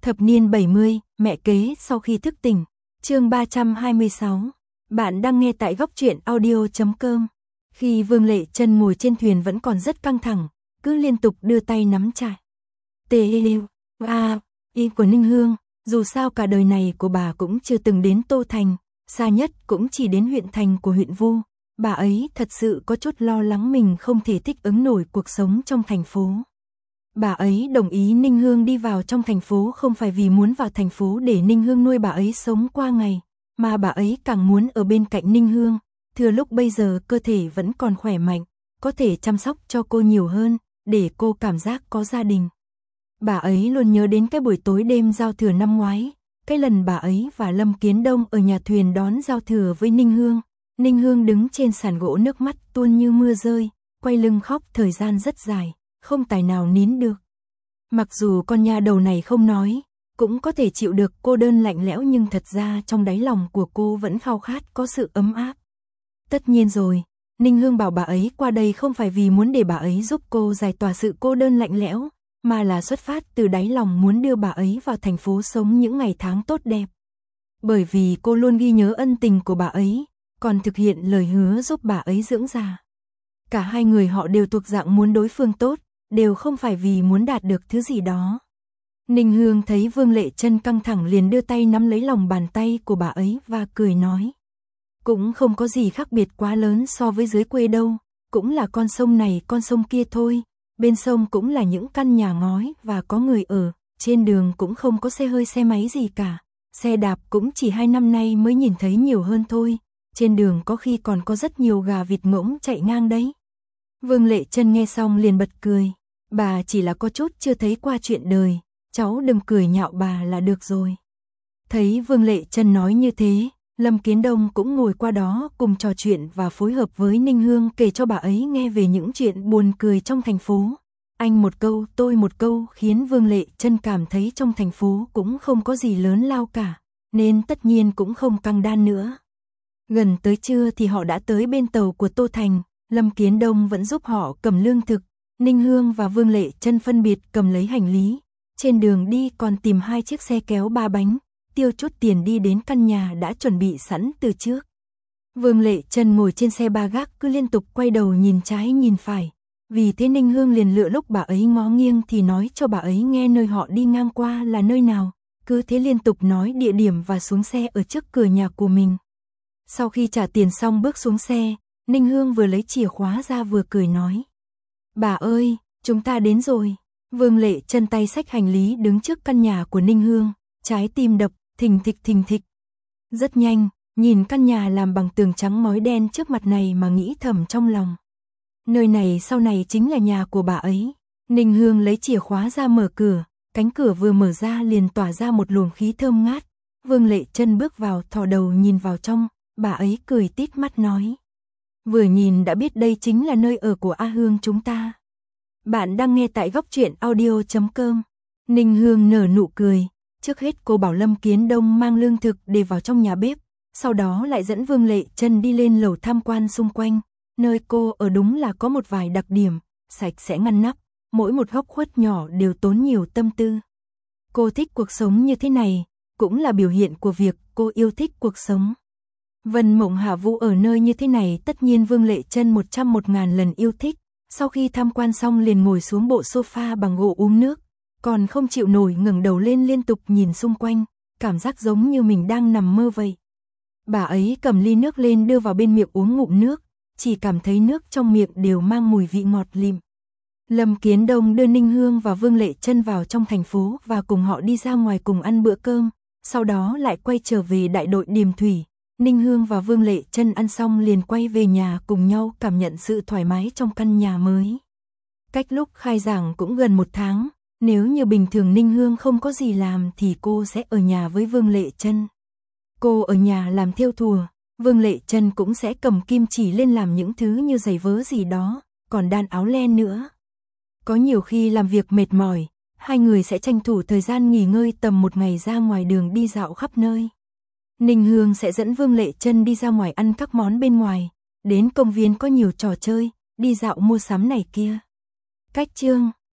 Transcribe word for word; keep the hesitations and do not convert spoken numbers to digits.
Thập niên bảy mươi, mẹ kế sau khi thức tỉnh. Chương ba trăm hai mươi sáu. Bạn đang nghe tại góc truyện audio chấm com. Khi Vương Lệ Trân ngồi trên thuyền vẫn còn rất căng thẳng, cứ liên tục đưa tay nắm chặt T A Y của Ninh Hương, dù sao cả đời này của bà cũng chưa từng đến Tô Thành, xa nhất cũng chỉ đến huyện thành của huyện Vu. Bà ấy thật sự có chút lo lắng mình không thể thích ứng nổi cuộc sống trong thành phố. Bà ấy đồng ý Ninh Hương đi vào trong thành phố không phải vì muốn vào thành phố để Ninh Hương nuôi bà ấy sống qua ngày, mà bà ấy càng muốn ở bên cạnh Ninh Hương, thừa lúc bây giờ cơ thể vẫn còn khỏe mạnh, có thể chăm sóc cho cô nhiều hơn, để cô cảm giác có gia đình. Bà ấy luôn nhớ đến cái buổi tối đêm giao thừa năm ngoái, cái lần bà ấy và Lâm Kiến Đông ở nhà thuyền đón giao thừa với Ninh Hương. Ninh Hương đứng trên sàn gỗ nước mắt tuôn như mưa rơi, quay lưng khóc thời gian rất dài, không tài nào nín được. Mặc dù con nha đầu này không nói, cũng có thể chịu được cô đơn lạnh lẽo, nhưng thật ra trong đáy lòng của cô vẫn khao khát có sự ấm áp. Tất nhiên rồi, Ninh Hương bảo bà ấy qua đây không phải vì muốn để bà ấy giúp cô giải tỏa sự cô đơn lạnh lẽo, mà là xuất phát từ đáy lòng muốn đưa bà ấy vào thành phố sống những ngày tháng tốt đẹp. Bởi vì cô luôn ghi nhớ ân tình của bà ấy, còn thực hiện lời hứa giúp bà ấy dưỡng già. Cả hai người họ đều thuộc dạng muốn đối phương tốt, đều không phải vì muốn đạt được thứ gì đó. Ninh Hương thấy Vương Lệ Trân căng thẳng liền đưa tay nắm lấy lòng bàn tay của bà ấy và cười nói. Cũng không có gì khác biệt quá lớn so với dưới quê đâu, cũng là con sông này con sông kia thôi, bên sông cũng là những căn nhà ngói và có người ở, trên đường cũng không có xe hơi xe máy gì cả, xe đạp cũng chỉ hai năm nay mới nhìn thấy nhiều hơn thôi, trên đường có khi còn có rất nhiều gà vịt ngỗng chạy ngang đấy. Vương Lệ Trân nghe xong liền bật cười, bà chỉ là có chút chưa thấy qua chuyện đời, cháu đừng cười nhạo bà là được rồi. Thấy Vương Lệ Trân nói như thế, Lâm Kiến Đông cũng ngồi qua đó cùng trò chuyện và phối hợp với Ninh Hương kể cho bà ấy nghe về những chuyện buồn cười trong thành phố. Anh một câu tôi một câu khiến Vương Lệ Trân cảm thấy trong thành phố cũng không có gì lớn lao cả, nên tất nhiên cũng không căng đan nữa. Gần tới trưa thì họ đã tới bên tàu của Tô Thành, Lâm Kiến Đông vẫn giúp họ cầm lương thực, Ninh Hương và Vương Lệ Trân phân biệt cầm lấy hành lý. Trên đường đi còn tìm hai chiếc xe kéo ba bánh, tiêu chút tiền đi đến căn nhà đã chuẩn bị sẵn từ trước. Vương Lệ Trân ngồi trên xe ba gác cứ liên tục quay đầu nhìn trái nhìn phải, vì thế Ninh Hương liền lựa lúc bà ấy ngó nghiêng thì nói cho bà ấy nghe nơi họ đi ngang qua là nơi nào, cứ thế liên tục nói địa điểm và xuống xe ở trước cửa nhà của mình. Sau khi trả tiền xong bước xuống xe, Ninh Hương vừa lấy chìa khóa ra vừa cười nói. Bà ơi, chúng ta đến rồi. Vương Lệ Trân tay xách hành lý đứng trước căn nhà của Ninh Hương, trái tim đập, thình thịch thình thịch. Rất nhanh, nhìn căn nhà làm bằng tường trắng ngói đen trước mặt này mà nghĩ thầm trong lòng. Nơi này sau này chính là nhà của bà ấy. Ninh Hương lấy chìa khóa ra mở cửa, cánh cửa vừa mở ra liền tỏa ra một luồng khí thơm ngát. Vương Lệ Trân bước vào thò đầu nhìn vào trong, bà ấy cười tít mắt nói. Vừa nhìn đã biết đây chính là nơi ở của A Hương chúng ta. Bạn đang nghe tại góc truyện audio chấm com. Ninh Hương nở nụ cười, trước hết cô bảo Lâm Kiến Đông mang lương thực để vào trong nhà bếp, sau đó lại dẫn Vương Lệ Trân đi lên lầu tham quan xung quanh. Nơi cô ở đúng là có một vài đặc điểm, sạch sẽ ngăn nắp, mỗi một góc khuất nhỏ đều tốn nhiều tâm tư. Cô thích cuộc sống như thế này, cũng là biểu hiện của việc cô yêu thích cuộc sống. Vân Mộng Hạ Vũ ở nơi như thế này tất nhiên Vương Lệ Trân một trăm một ngàn lần yêu thích. Sau khi tham quan xong liền ngồi xuống bộ sofa bằng gỗ uống nước, còn không chịu nổi ngẩng đầu lên liên tục nhìn xung quanh, cảm giác giống như mình đang nằm mơ vậy. Bà ấy cầm ly nước lên đưa vào bên miệng uống ngụm nước, chỉ cảm thấy nước trong miệng đều mang mùi vị ngọt lịm. Lâm Kiến Đông đưa Ninh Hương và Vương Lệ Trân vào trong thành phố và cùng họ đi ra ngoài cùng ăn bữa cơm, sau đó lại quay trở về đại đội Điềm Thủy. Ninh Hương và Vương Lệ Trân ăn xong liền quay về nhà cùng nhau cảm nhận sự thoải mái trong căn nhà mới. Cách lúc khai giảng cũng gần một tháng, nếu như bình thường Ninh Hương không có gì làm thì cô sẽ ở nhà với Vương Lệ Trân. Cô ở nhà làm thêu thùa, Vương Lệ Trân cũng sẽ cầm kim chỉ lên làm những thứ như giày vớ gì đó, còn đan áo len nữa. Có nhiều khi làm việc mệt mỏi, hai người sẽ tranh thủ thời gian nghỉ ngơi tầm một ngày ra ngoài đường đi dạo khắp nơi. Ninh Hương sẽ dẫn Vương Lệ Trân đi ra ngoài ăn các món bên ngoài, đến công viên có nhiều trò chơi, đi dạo mua sắm này kia. Cách chương